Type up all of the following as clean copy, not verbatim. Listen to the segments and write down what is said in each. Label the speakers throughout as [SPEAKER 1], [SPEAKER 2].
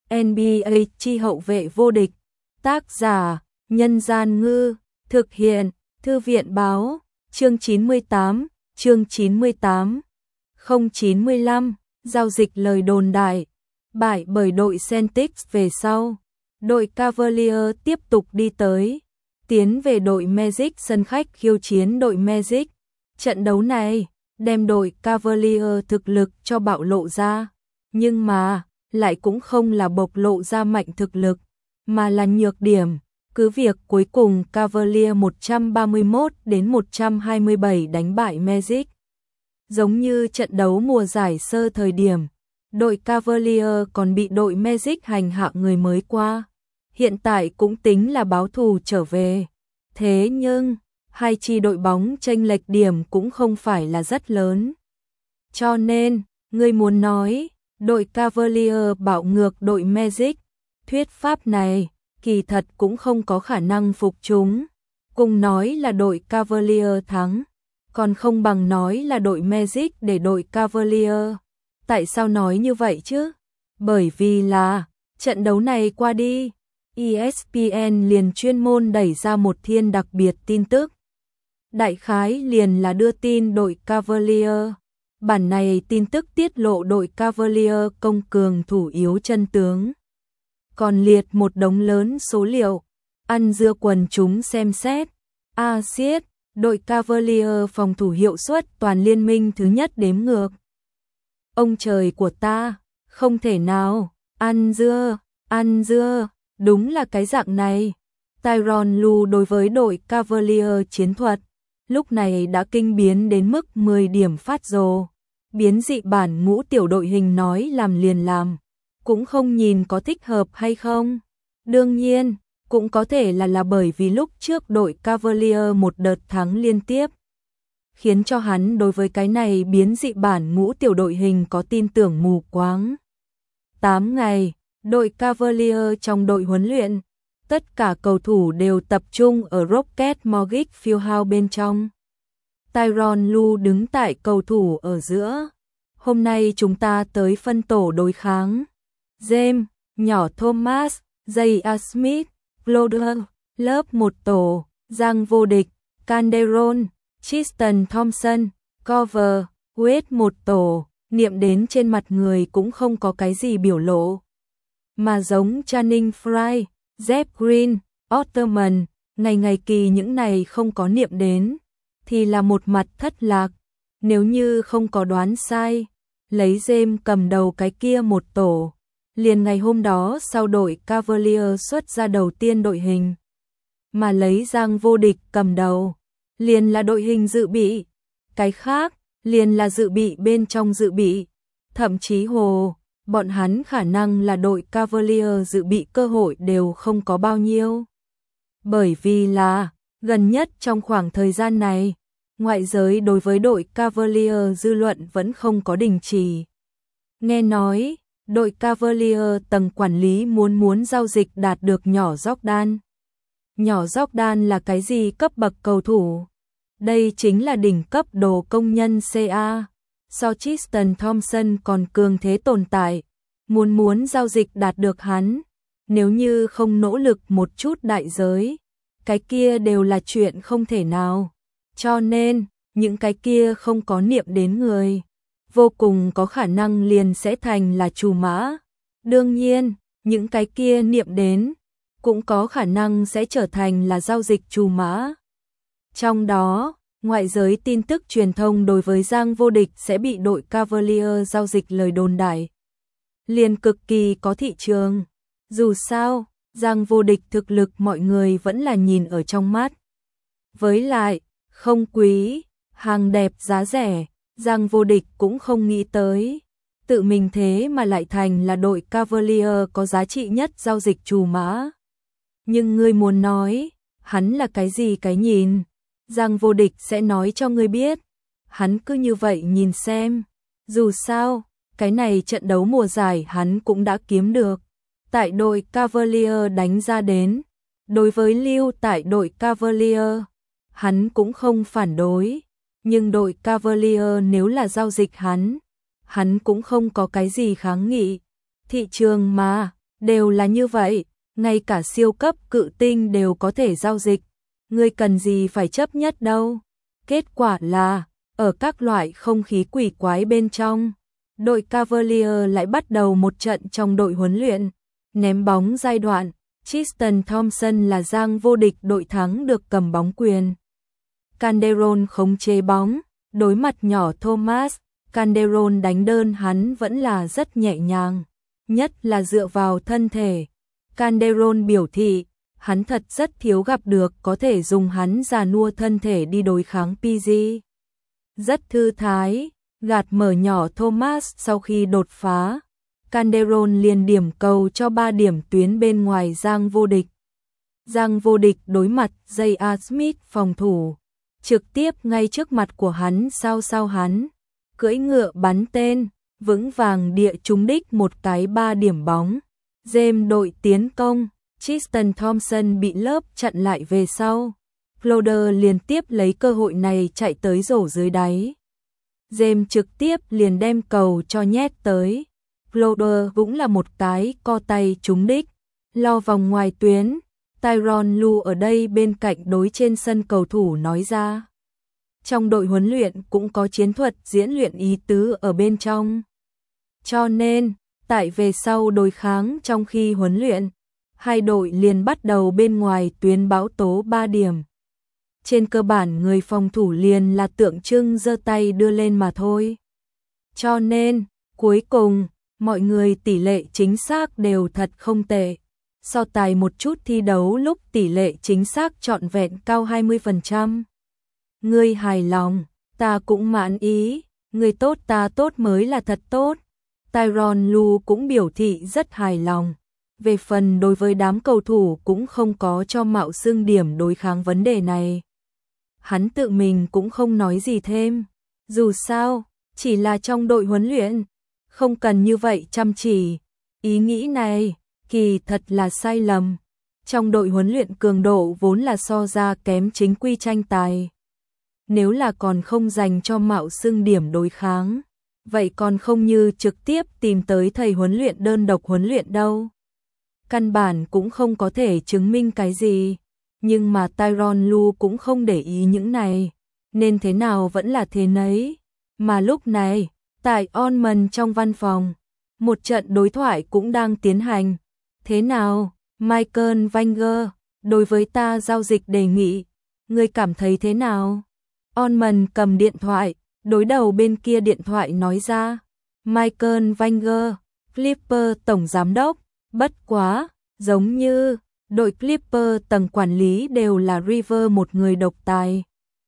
[SPEAKER 1] NBA chi hậu vệ vô địch. Tác giả: Nhân Gian Ngư. Thực hiện: Thư viện Báo. Chương 98. Chương 98. 095. Giao dịch lời đồn đại. Bại bởi đội Celtics về sau, đội Cavaliers tiếp tục đi tới, tiến về đội Magic sân khách khiêu chiến đội Magic. Trận đấu này đem đội Cavaliers thực lực cho bạo lộ ra, nhưng mà lại cũng không là bộc lộ ra mạnh thực lực, mà là nhược điểm. Cứ việc cuối cùng Cavaliers 131-127 đánh bại Magic. Giống như trận đấu mùa giải sơ thời điểm, đội Cavaliers còn bị đội Magic hành hạ người mới qua. Hiện tại cũng tính là báo thù trở về. Thế nhưng, hai chi đội bóng chênh lệch điểm cũng không phải là rất lớn. Cho nên, người muốn nói, đội Cavaliers bạo ngược đội Magic, thuyết pháp này, kỳ thật cũng không có khả năng phục chúng. Cùng nói là đội Cavaliers thắng, còn không bằng nói là đội Magic để đội Cavaliers. Tại sao nói như vậy chứ? Bởi vì là, trận đấu này qua đi, ESPN liền chuyên môn đẩy ra một thiên đặc biệt tin tức. Đại khái liền là đưa tin đội Cavaliers. Bản này tin tức tiết lộ đội Cavaliers công cường thủ yếu chân tướng. Còn liệt một đống lớn số liệu, ăn dưa quần chúng xem xét. Siết, đội Cavaliers phòng thủ hiệu suất toàn liên minh thứ nhất đếm ngược. Ông trời của ta, không thể nào, ăn dưa, đúng là cái dạng này. Tyronn Lue đối với đội Cavaliers chiến thuật, lúc này đã kinh biến đến mức 10 điểm phát rồ. Biến dị bản ngũ tiểu đội hình nói làm liền làm, cũng không nhìn có thích hợp hay không. Đương nhiên, cũng có thể là bởi vì lúc trước đội Cavaliers một đợt thắng liên tiếp, khiến cho hắn đối với cái này biến dị bản ngũ tiểu đội hình có tin tưởng mù quáng. 8 ngày, đội Cavaliers trong đội huấn luyện, tất cả cầu thủ đều tập trung ở Rocket Mortgage Fieldhouse bên trong. Tyronn Lue đứng tại cầu thủ ở giữa. Hôm nay chúng ta tới phân tổ đối kháng. James, nhỏ Thomas, J.A. Smith, Glover, lớp một tổ, Giang vô địch, Calderon, Tristan Thompson, Cover, Wade một tổ, niệm đến trên mặt người cũng không có cái gì biểu lộ. Mà giống Channing Frye, Jeff Green, Otterman, ngày kỳ những này không có niệm đến, thì là một mặt thất lạc. Nếu như không có đoán sai, lấy James cầm đầu cái kia một tổ, liền ngày hôm đó sau đội Cavaliers xuất ra đầu tiên đội hình, mà lấy Giang vô địch cầm đầu, liền là đội hình dự bị, cái khác liền là dự bị bên trong dự bị, thậm chí bọn hắn khả năng là đội Cavaliers dự bị cơ hội đều không có bao nhiêu. Bởi vì là, gần nhất trong khoảng thời gian này, ngoại giới đối với đội Cavaliers dư luận vẫn không có đình chỉ. Nghe nói, đội Cavaliers tầng quản lý muốn giao dịch đạt được nhỏ Jordan. Nhỏ Jordan là cái gì cấp bậc cầu thủ? Đây chính là đỉnh cấp đồ công nhân CA. So Tristan Thompson còn cường thế tồn tại. Muốn giao dịch đạt được hắn. Nếu như không nỗ lực một chút đại giới, cái kia đều là chuyện không thể nào. Cho nên, những cái kia không có niệm đến người, vô cùng có khả năng liền sẽ thành là trù mã. Đương nhiên, những cái kia niệm đến, cũng có khả năng sẽ trở thành là giao dịch trù mã. Trong đó, ngoại giới tin tức truyền thông đối với Giang vô địch sẽ bị đội Cavaliers giao dịch lời đồn đại, liền cực kỳ có thị trường. Dù sao, Giang vô địch thực lực mọi người vẫn là nhìn ở trong mắt. Với lại, không quý, hàng đẹp giá rẻ, Giang vô địch cũng không nghĩ tới. Tự mình thế mà lại thành là đội Cavaliers có giá trị nhất giao dịch trù mã. Nhưng ngươi muốn nói, hắn là cái gì cái nhìn? Giang vô địch sẽ nói cho ngươi biết. Hắn cứ như vậy nhìn xem. Dù sao, cái này trận đấu mùa giải hắn cũng đã kiếm được. Tại đội Cavaliers đánh ra đến. Đối với lưu tại đội Cavaliers, hắn cũng không phản đối. Nhưng đội Cavaliers nếu là giao dịch hắn cũng không có cái gì kháng nghị. Thị trường mà, đều là như vậy, ngay cả siêu cấp cự tinh đều có thể giao dịch, ngươi cần gì phải chấp nhất đâu. Kết quả là, ở các loại không khí quỷ quái bên trong, đội Cavalier lại bắt đầu một trận trong đội huấn luyện, ném bóng giai đoạn, Tristan Thompson là giang vô địch đội thắng được cầm bóng quyền. Calderon khống chế bóng, đối mặt nhỏ Thomas, Calderon đánh đơn hắn vẫn là rất nhẹ nhàng, nhất là dựa vào thân thể. Calderon biểu thị, hắn thật rất thiếu gặp được có thể dùng hắn già nua thân thể đi đối kháng PG. Rất thư thái, gạt mở nhỏ Thomas sau khi đột phá. Calderon liền điểm cầu cho 3 điểm tuyến bên ngoài giang vô địch. Giang vô địch đối mặt J.R. Smith phòng thủ, trực tiếp ngay trước mặt của hắn sao hắn, cưỡi ngựa bắn tên, vững vàng địa trúng đích một cái 3 điểm bóng. James đội tiến công, Tristan Thompson bị lớp chặn lại về sau. Crowder liên tiếp lấy cơ hội này chạy tới rổ dưới đáy. James trực tiếp liền đem cầu cho nhét tới. Crowder cũng là một cái co tay trúng đích, lo vòng ngoài tuyến. Tyronn Lue ở đây bên cạnh đối trên sân cầu thủ nói ra. Trong đội huấn luyện cũng có chiến thuật diễn luyện ý tứ ở bên trong. Cho nên, tại về sau đối kháng trong khi huấn luyện, hai đội liền bắt đầu bên ngoài tuyến bão tố 3 điểm. Trên cơ bản người phòng thủ liền là tượng trưng giơ tay đưa lên mà thôi. Cho nên, cuối cùng, mọi người tỷ lệ chính xác đều thật không tệ. So tài một chút thi đấu lúc tỷ lệ chính xác trọn vẹn cao 20%. Ngươi hài lòng, ta cũng mãn ý, ngươi tốt ta tốt mới là thật tốt. Tyronn Lue cũng biểu thị rất hài lòng. Về phần đối với đám cầu thủ cũng không có cho mạo xưng điểm đối kháng vấn đề này. Hắn tự mình cũng không nói gì thêm. Dù sao, chỉ là trong đội huấn luyện, không cần như vậy chăm chỉ. Ý nghĩ này, kỳ thật là sai lầm. Trong đội huấn luyện cường độ vốn là so ra kém chính quy tranh tài. Nếu là còn không dành cho mạo xưng điểm đối kháng, vậy còn không như trực tiếp tìm tới thầy huấn luyện đơn độc huấn luyện đâu. Căn bản cũng không có thể chứng minh cái gì, nhưng mà Tyronn Lue cũng không để ý những này, nên thế nào vẫn là thế nấy. Mà lúc này, tại Ormond trong văn phòng, một trận đối thoại cũng đang tiến hành. Thế nào, Michael Wenger, đối với ta giao dịch đề nghị, ngươi cảm thấy thế nào? Ormond cầm điện thoại, đối đầu bên kia điện thoại nói ra. Michael Wenger, Clipper tổng giám đốc, bất quá, giống như đội Clipper tầng quản lý đều là River một người độc tài.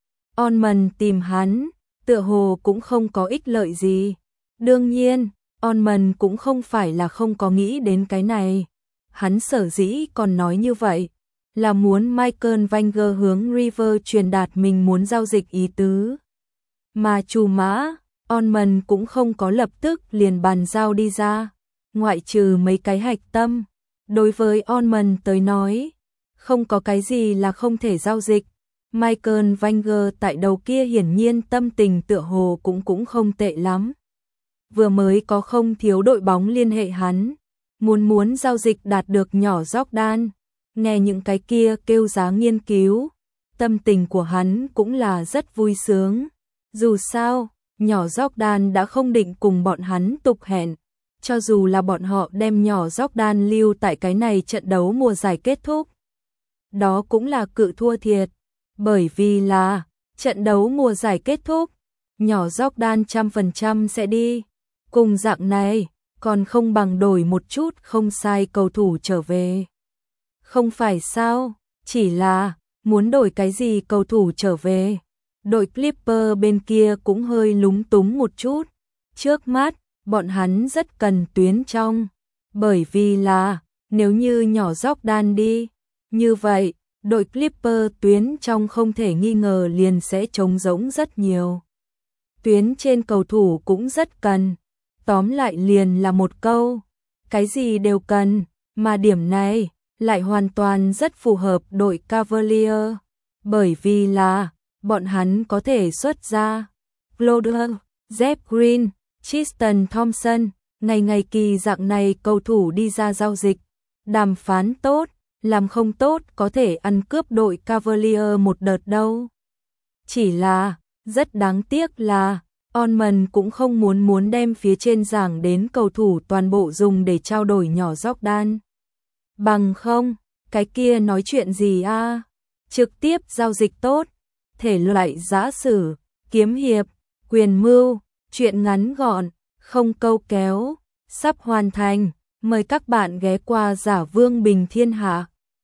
[SPEAKER 1] Ormond tìm hắn, tựa hồ cũng không có ích lợi gì. Đương nhiên, Ormond cũng không phải là không có nghĩ đến cái này. Hắn sở dĩ còn nói như vậy, là muốn Michael Wenger hướng River truyền đạt mình muốn giao dịch ý tứ. Mà chủ mã, Ormond cũng không có lập tức liền bàn giao đi ra, ngoại trừ mấy cái hạch tâm. Đối với Ormond tới nói, không có cái gì là không thể giao dịch. Michael Wenger tại đầu kia hiển nhiên tâm tình tựa hồ cũng không tệ lắm. Vừa mới có không thiếu đội bóng liên hệ hắn, muốn giao dịch đạt được nhỏ Jordan, nghe những cái kia kêu giá nghiên cứu, tâm tình của hắn cũng là rất vui sướng. Dù sao, nhỏ Jordan đã không định cùng bọn hắn tục hẹn, cho dù là bọn họ đem nhỏ Jordan lưu tại cái này trận đấu mùa giải kết thúc. Đó cũng là cự thua thiệt, bởi vì là trận đấu mùa giải kết thúc, nhỏ Jordan 100% sẽ đi. Cùng dạng này, còn không bằng đổi một chút không sai cầu thủ trở về. Không phải sao, chỉ là muốn đổi cái gì cầu thủ trở về. Đội Clipper bên kia cũng hơi lúng túng một chút. Trước mắt, bọn hắn rất cần tuyến trong. Bởi vì là, nếu như nhỏ Jordan đi, như vậy, đội Clipper tuyến trong không thể nghi ngờ liền sẽ trống rỗng rất nhiều. Tuyến trên cầu thủ cũng rất cần. Tóm lại liền là một câu, cái gì đều cần, mà điểm này lại hoàn toàn rất phù hợp đội Cavalier, bởi vì là bọn hắn có thể xuất ra Crowder, Jeff Green, Tristan Thompson, Ngày ngày kỳ dạng này cầu thủ đi ra giao dịch, đàm phán tốt, làm không tốt có thể ăn cướp đội Cavalier một đợt đâu. Chỉ là, rất đáng tiếc là, Ormond cũng không muốn đem phía trên giảng đến cầu thủ toàn bộ dùng để trao đổi nhỏ Jordan. Bằng không, cái kia nói chuyện gì a? Trực tiếp giao dịch tốt, thể loại giã sử, kiếm hiệp, quyền mưu, chuyện ngắn gọn, không câu kéo, sắp hoàn thành. Mời các bạn ghé qua Giả Vương Bình Thiên Hạ.